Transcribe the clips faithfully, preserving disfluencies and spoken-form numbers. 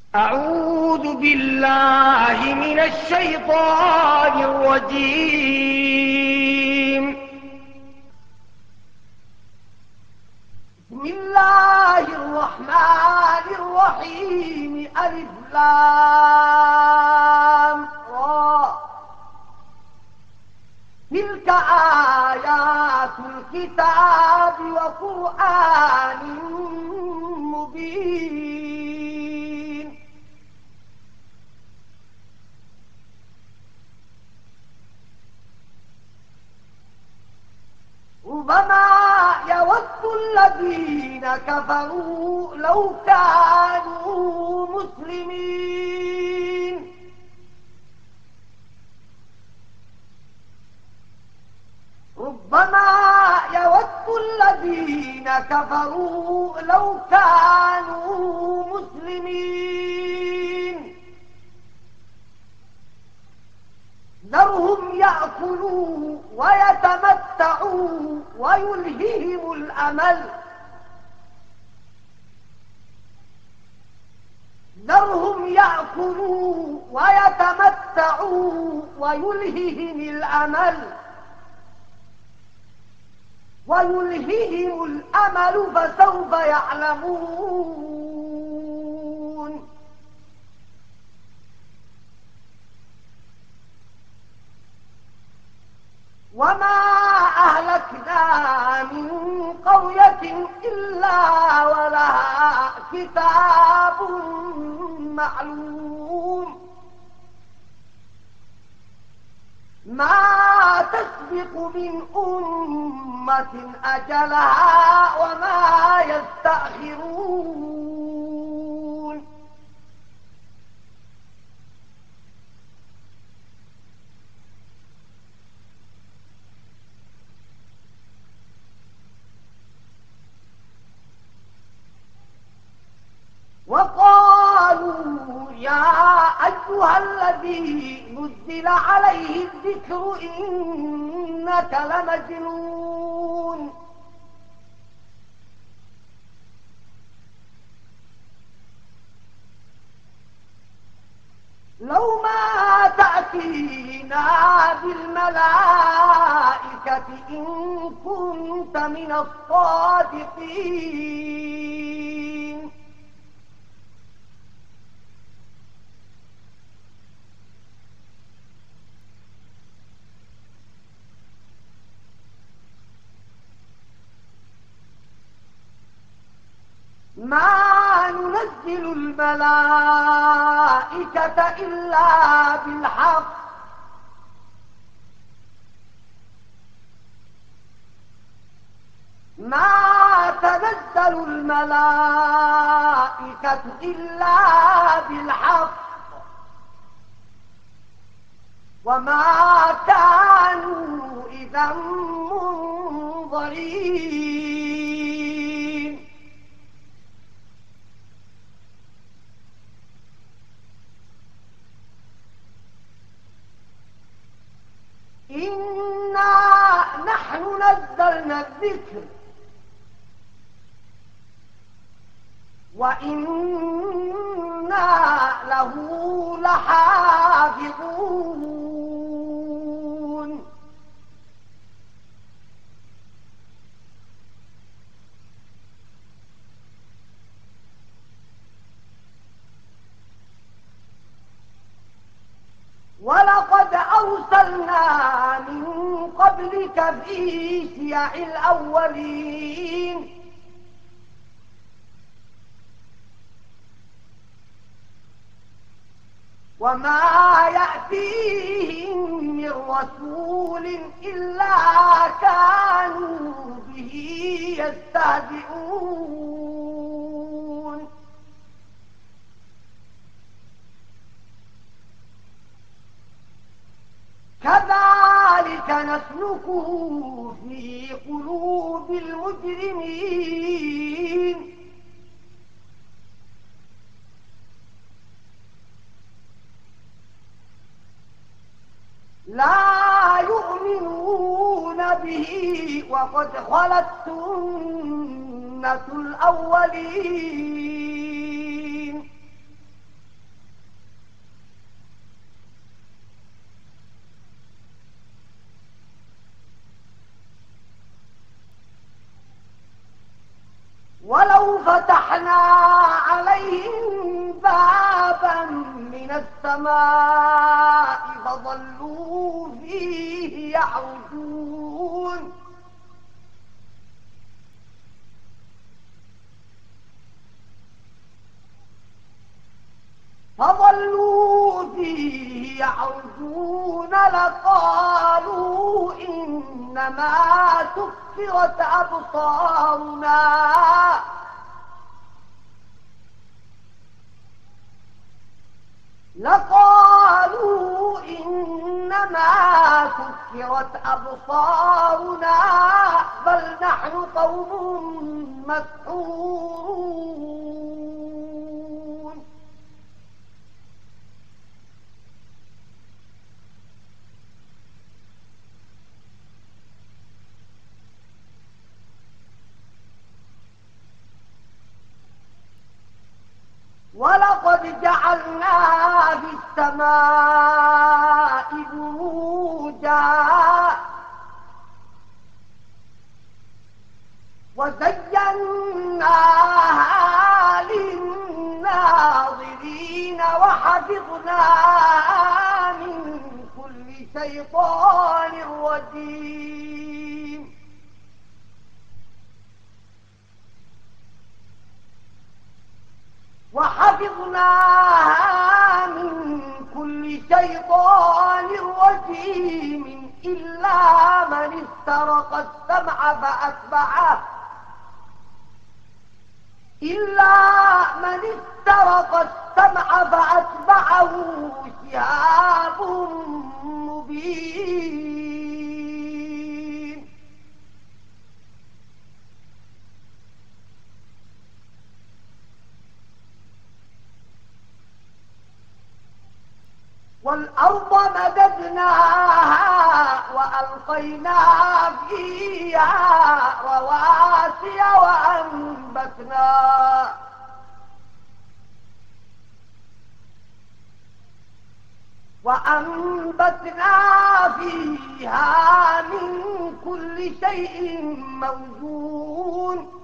أعوذ بالله من الشيطان الرجيم. بسم الله الرحمن الرحيم. ألف لام را. تلك آيات الكتاب وقرآن مبين. ربما يود الذين كفروا لو كانوا مسلمين. ربما يود الذين كفروا لو كانوا مسلمين. ذرهم يأكلوا ويتمتعوا ويلههم الأمل. ذرهم يأكلوا ويتمتعوا ويلههم الأمل ويلههم الأمل فسوف يعلمون. وما أهلكنا من قرية إلا ولها كتاب معلوم. ما تسبق من أمة أجلها وما يستأخرون. وقالوا يا أيها الذي نزل عليه الذكر إنك لمجنون. لو ما تأتينا بالملائكة إن كنت من الصادقين. ما ننزل الملائكة إلا بالحق ما تنزل الملائكة إلا بالحق وما كانوا إذا منظرين. إنا نحن نزلنا الذكر وإنا له لحافظون. ولقد أرسلنا من قبلك في شيع الأولين وما يأتيهم من رسول إلا كانوا به يستهزئون. كذلك نسلكه في قلوب المجرمين. لا يؤمنون به وقد خلت سنة الأولين. ولو فتحنا عليهم بابا من السماء فظلوا فيه يعرجون فظلوا فيه يعرجون لقالوا إنما سكرت أبصارنا لقالوا إنما سكرت أبصارنا بل نحن قوم مسحورون ولقد جعلنا في السماء بروجا وزيناها للناظرين وحفظناها من كل شيطان رجيم وحفظناها من كل شيطان رجيم إلا من استرق السمع فأتبعه إلا من استرق السمع فأتبعه شهاب مبين والأرض مددناها وألقينا فيها رواسي وأنبتنا وأنبتنا فيها من كل شيء موزون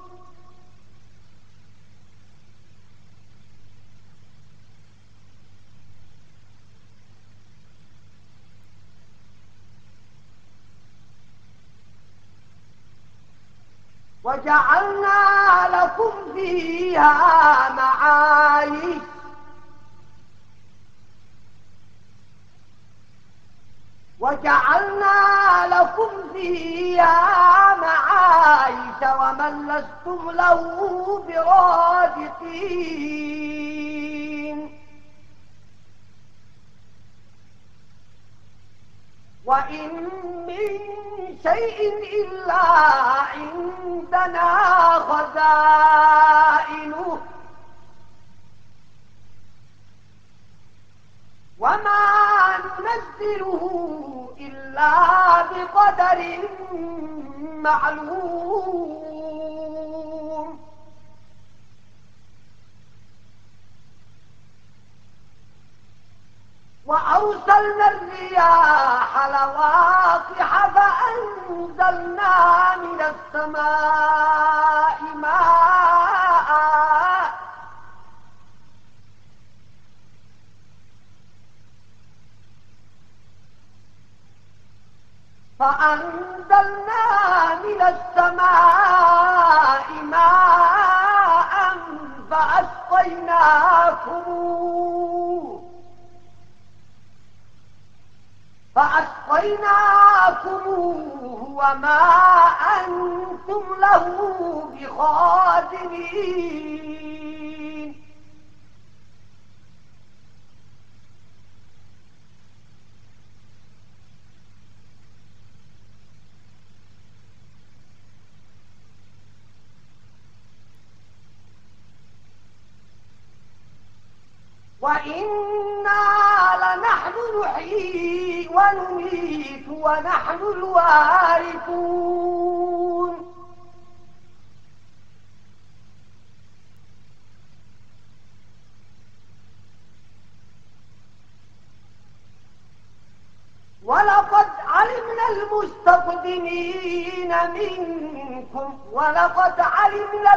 وجعلنا لكم فيها معايش وجعلنا لكم فيها معايش ومن لستم له برازقين وإن من شيء إلا عندنا خزائنه وما ننزله إلا بقدر معلوم وأرسلنا الرياح لواقح فأنزلنا من السماء ماء فأنزلنا من السماء ماء فأسقيناكم فأسقيناكموه وما أنتم له بخازنين وإنا لنحن نحيي ونميت ونحن الوارثون ولقد علمنا المستقدمين منكم ولقد علمنا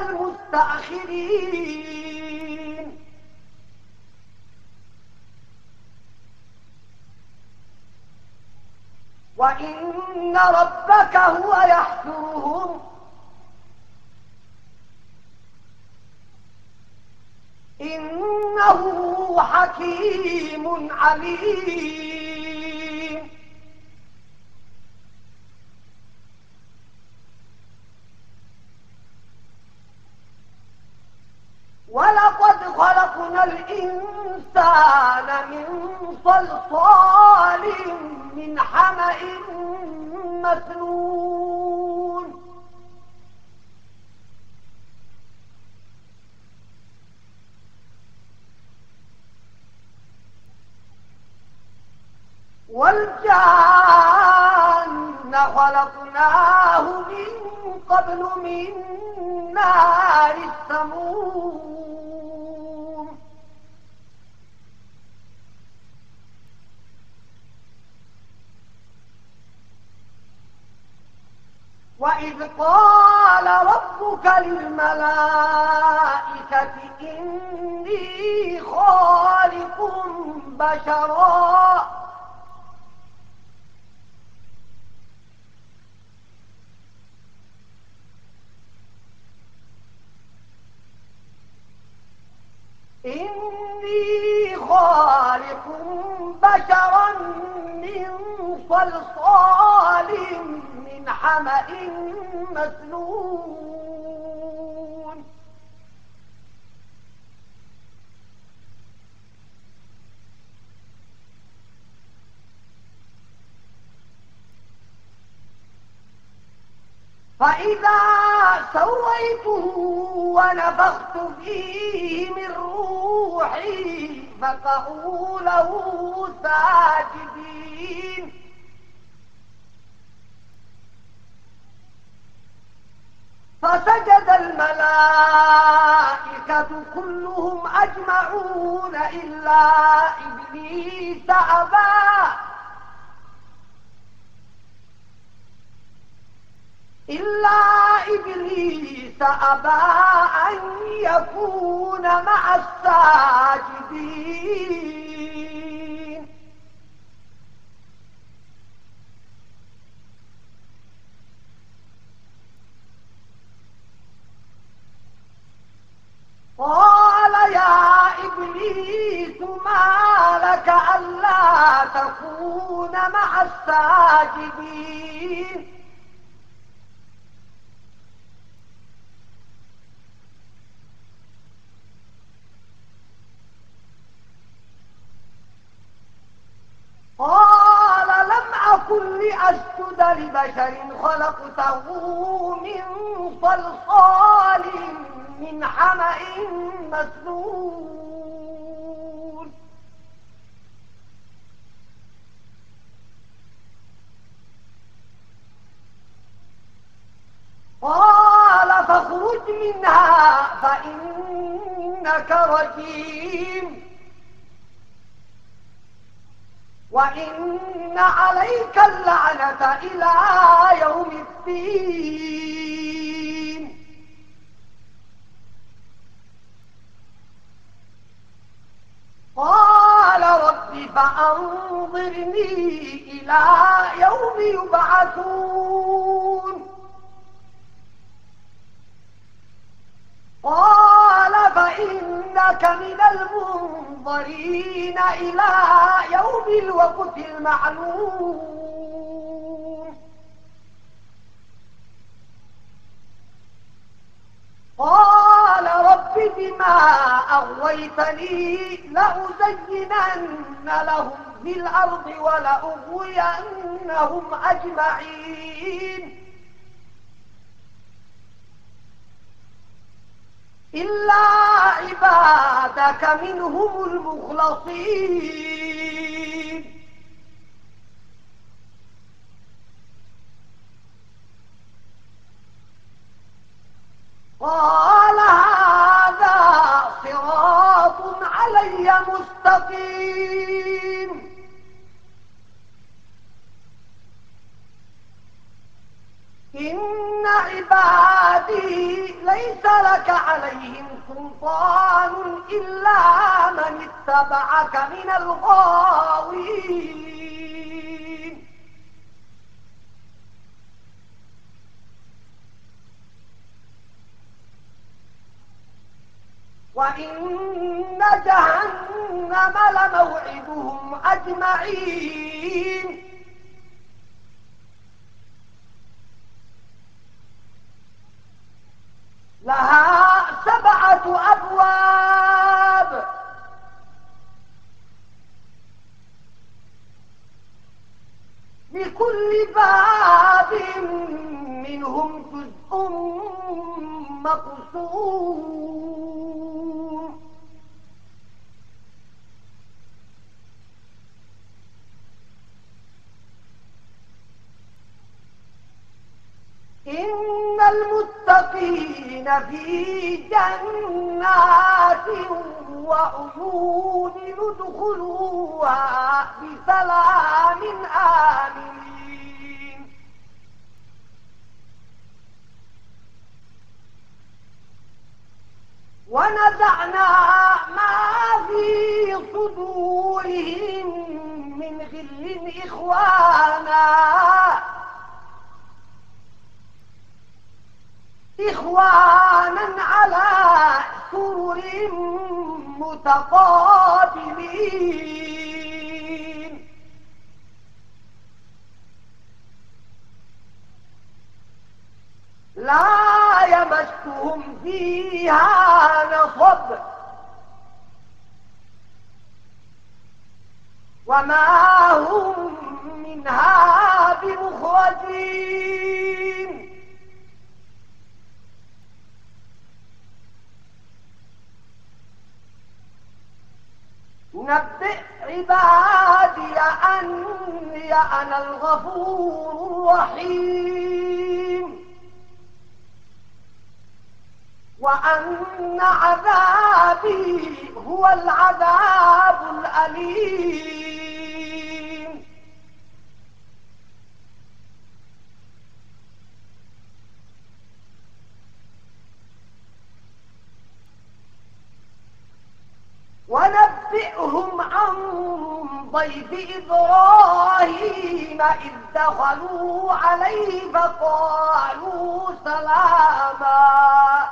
المستأخرين وإن ربك هو يحشرهم إنه حكيم عليم ولقد خلقنا الإنسان من صلصال من حمأ مسنون والجان خلقناه من قبل من نار السموم وإذ قال ربك للملائكة إني خالق بشرا إني خالق بشرا من صلصال من حمأ مسنون فإذا سويته ونفخت فيه من روحي فقعوا له ساجدين فسجد الملائكة كلهم أجمعون إلا إبليس أبى إلا إبليس أبى أن يكون مع الساجدين قال يا إبليس ما لك ألا تكون مع الساجدين قال لم أكن لأسجد لبشر خلقته من صلصال من حمأ مسنون قال فاخرج منها فإنك رجيم وإن عليك اللعنة إلى يوم الدين قال رب فأنظرني إلى يوم يبعثون قال فإنك من المنظرين إلى يوم الوقت المعلوم قال رب بما أغويتني لأزينن لهم في الأرض ولأغوينهم أجمعين إلا عبادك منهم المخلصين قال هذا صراط علي مستقيم إن عبادي ليس لك عليهم سلطان إلا من اتبعك من الغاوين وإن جهنم لموعدهم أجمعين لها سبعة أبواب لكل باب منهم جزء مقسوم إن المتقين في جنات وعيون ندخلوها بسلام آمنين ونزعنا ما في صدورهم من غل إخوانا إخوانا على سرر متقابلين لا يمسهم فيها نصب وما هم منها بمخرجين نبئ عبادي أني أنا الغفور الرحيم وأن عذابي هو العذاب الأليم ونبئهم عن ضيف إبراهيم إذ دخلوا عليه فقالوا سلاما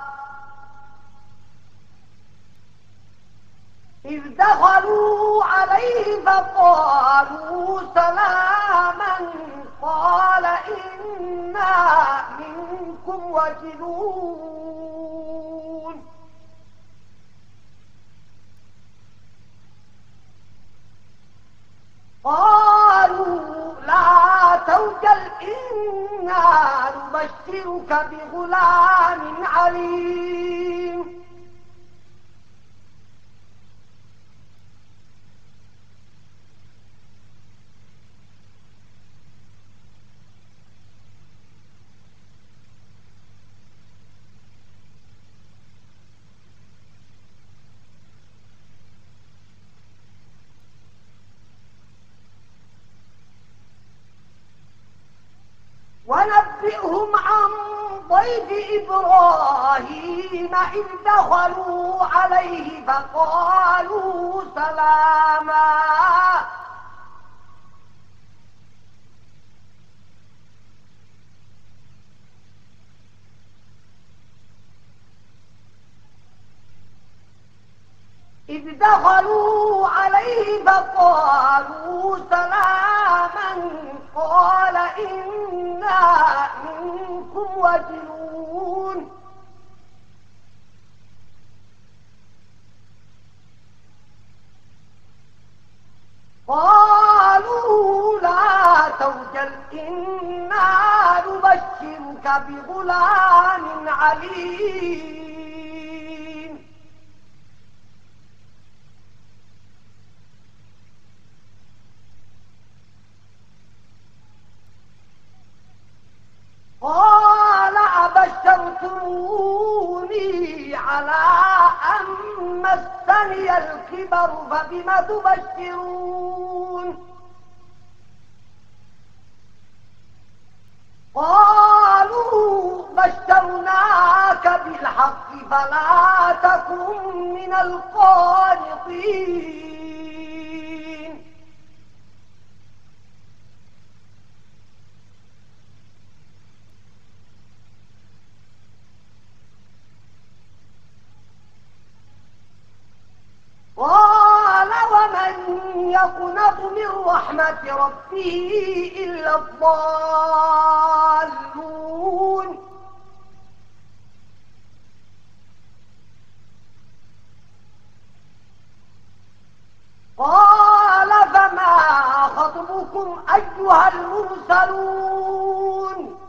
إذ دخلوا عليه فقالوا سلاما قال إنا منكم وجلون قالوا لا توجل إنا نبشرك بغلام عليم ونبئهم عن ضيف إبراهيم إذ دخلوا عليه فقالوا سلاما إذ دخلوا عليه فقالوا سلاما قال إنا منكم وجلون قالوا لا توجل إنا نبشرك بغلام عليم قال أبشرتموني على أن مسني الكبر فبم تبشرون قال قالوا بشرناك بالحق فلا تكن من القانطين قال ومن يقنط من رحمة ربه إلا الضالون قال فما خطبكم أيها المرسلون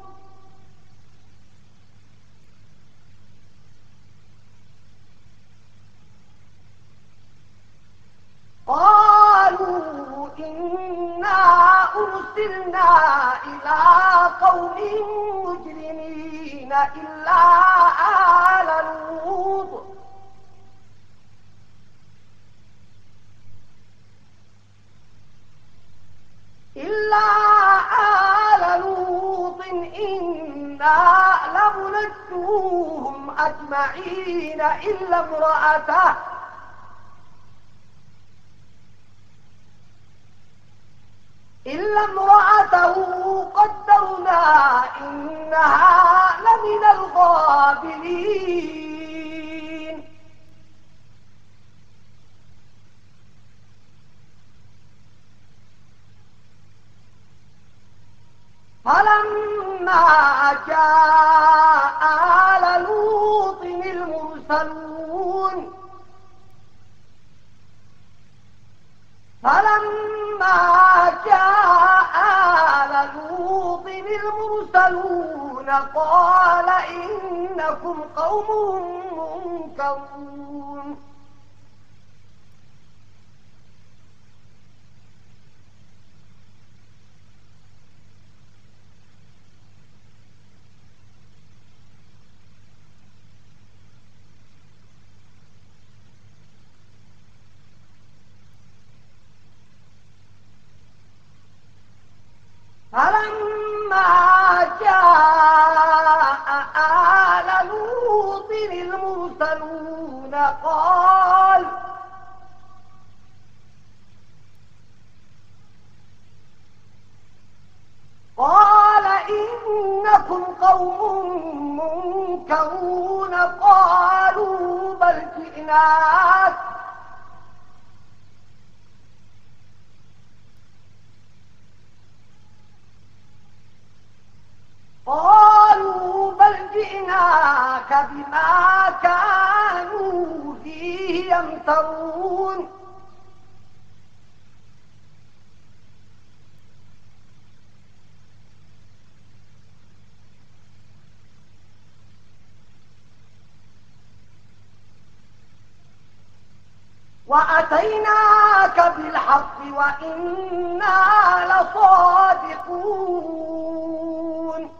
قالوا إنا أرسلنا إلى قوم مجرمين إلا آل لوط إلا آل لوط إنا لمنجوهم أجمعين إلا امرأته إلا امرأته قدرنا إنها لمن الغابرين فلما جاء آل لوط المرسلون فلما جاء آل لوط المرسلون قال إنكم قوم منكرون فلما جاء آل لوط المرسلون قال قال إنكم قوم منكرون قالوا بل جئناك قالوا بل جئناك بما كانوا فيه يمترون وأتيناك بالحق وإنا لصادقون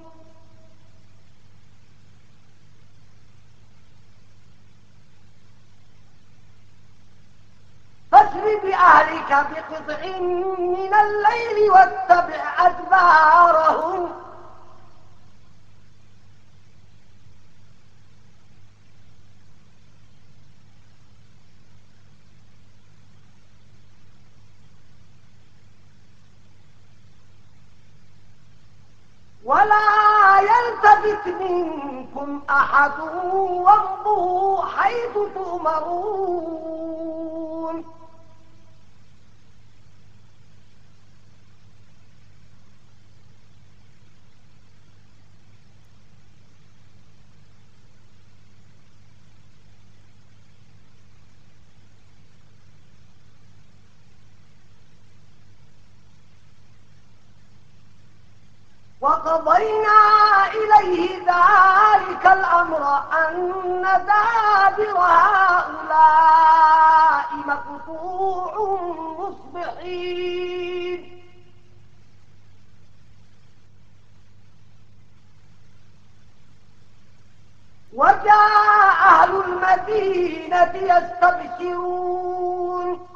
فاسر بأهلك بقطع من الليل واتبع أدبارهم ولا يلتفت منكم أحد وامضوا حيث تؤمرون وقضينا إليه ذلك الأمر أن دابر هؤلاء مقطوع مصبحين وجاء أهل المدينة يستبشرون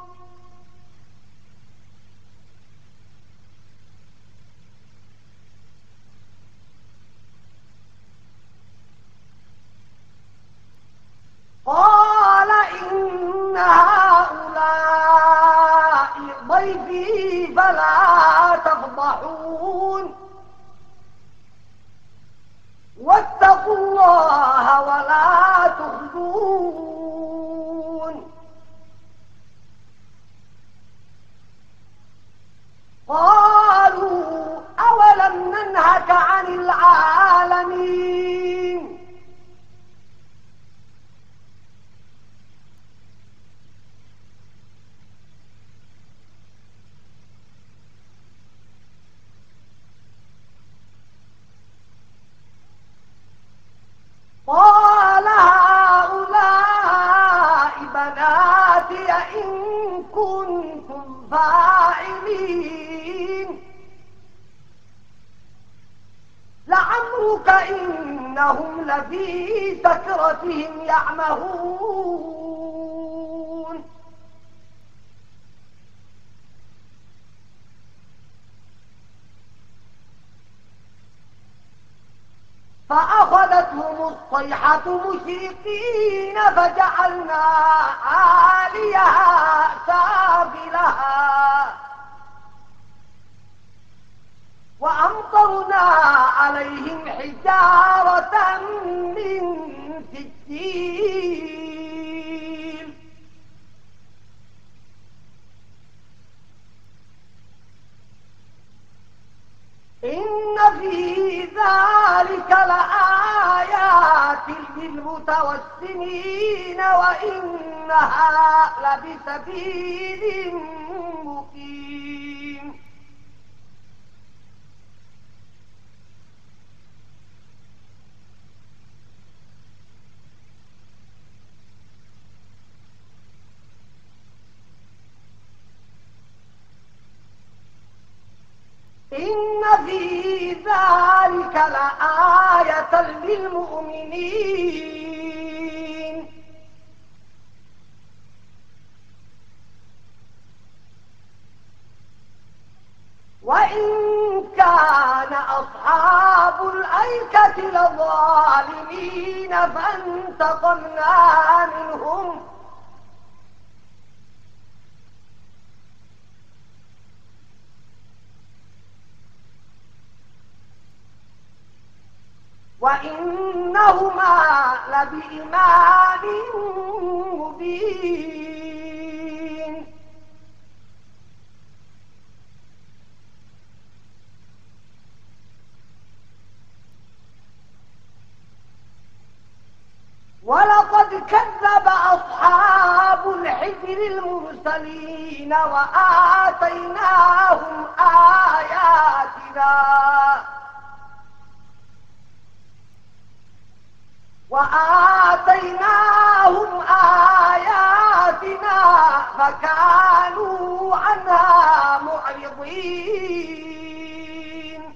ضيفي فلا تفضحون واتقوا الله ولا تخزون قالوا أولم ننهك عن العالمين قال هؤلاء بناتي إن كنتم فاعلين لعمرك إنهم لفي سكرتهم يعمهون فأخذتهم الصيحة مشرقين فجعلنا عاليها سافلها وأمطرنا عليهم حجارة من سجيل إن في ذلك لآيات للمتوسمين وإنها لبسبيل مقيم إن في ذلك لآية للمؤمنين وإن كان أصحاب الأيكة لظالمين فانتقمنا منهم وإنهما لبإمام مبين ولقد كذب أصحاب الحجر المرسلين وآتيناهم آياتنا وآتيناهم آياتنا فكانوا عنها معرضين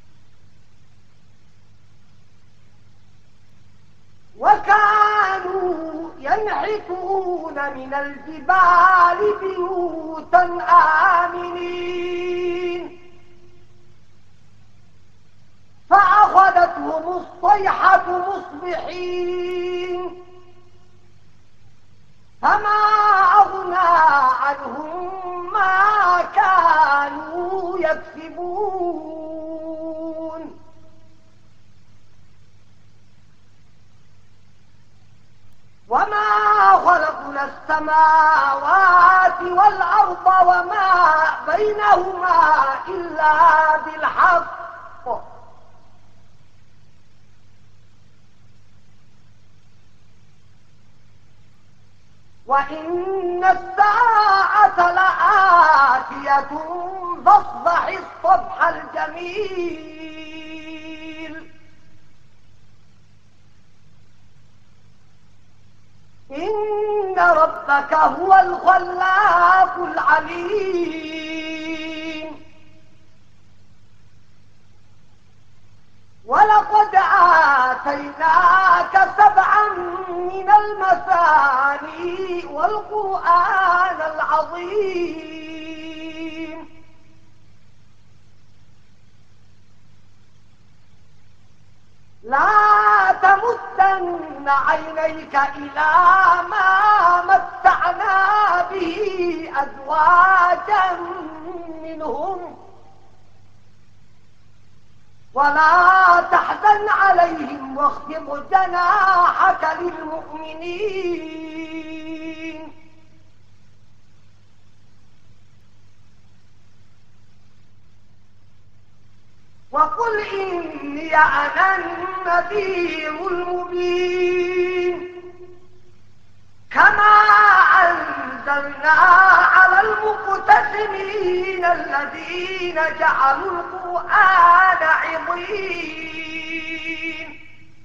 وكانوا ينحتون من الجبال بيوتا آمنين فأخذتهم الصيحة مصبحين فما أغنى عنهم ما كانوا يكسبون وما خلقنا السماوات والأرض وما بينهما إلا بالحق وإن الساعة لآتية فاصفح الصفح الجميل إن ربك هو الخلاق العليم ولقد آتيناك سبعا من المثاني والقرآن العظيم لا تمدن عينيك إلى ما متعنا به أزواجا منهم ولا تحزن عليهم واخفض جناحك للمؤمنين وقل إني أنا النذير المبين كما أنزلنا على المقتسمين الذين جعلوا القرآن عضين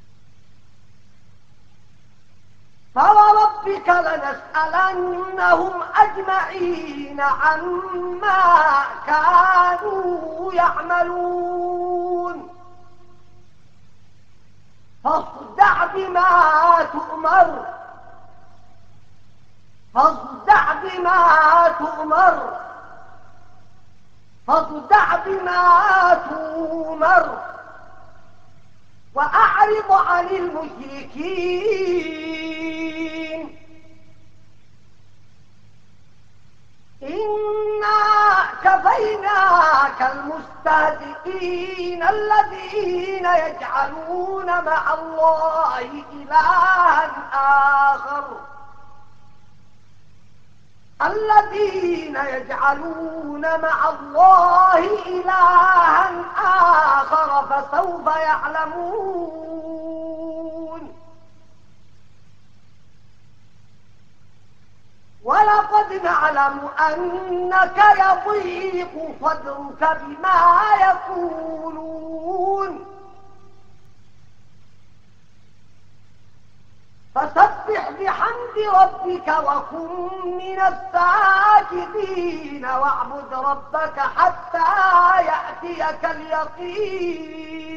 فوربك لنسألنهم أجمعين عما كانوا يعملون فاصدع بما تؤمر فاصدع بما تؤمر فاصدع بما تؤمر وأعرض عن المشركين إنا كفيناك المستهزئين الذين يجعلون مع الله إلها آخر الذين يجعلون مع الله إلها آخر فسوف يعلمون ولقد نعلم أنك يضيق صدرك بما يقولون فسبح بحمد ربك وكن من الساجدين واعبد ربك حتى يأتيك اليقين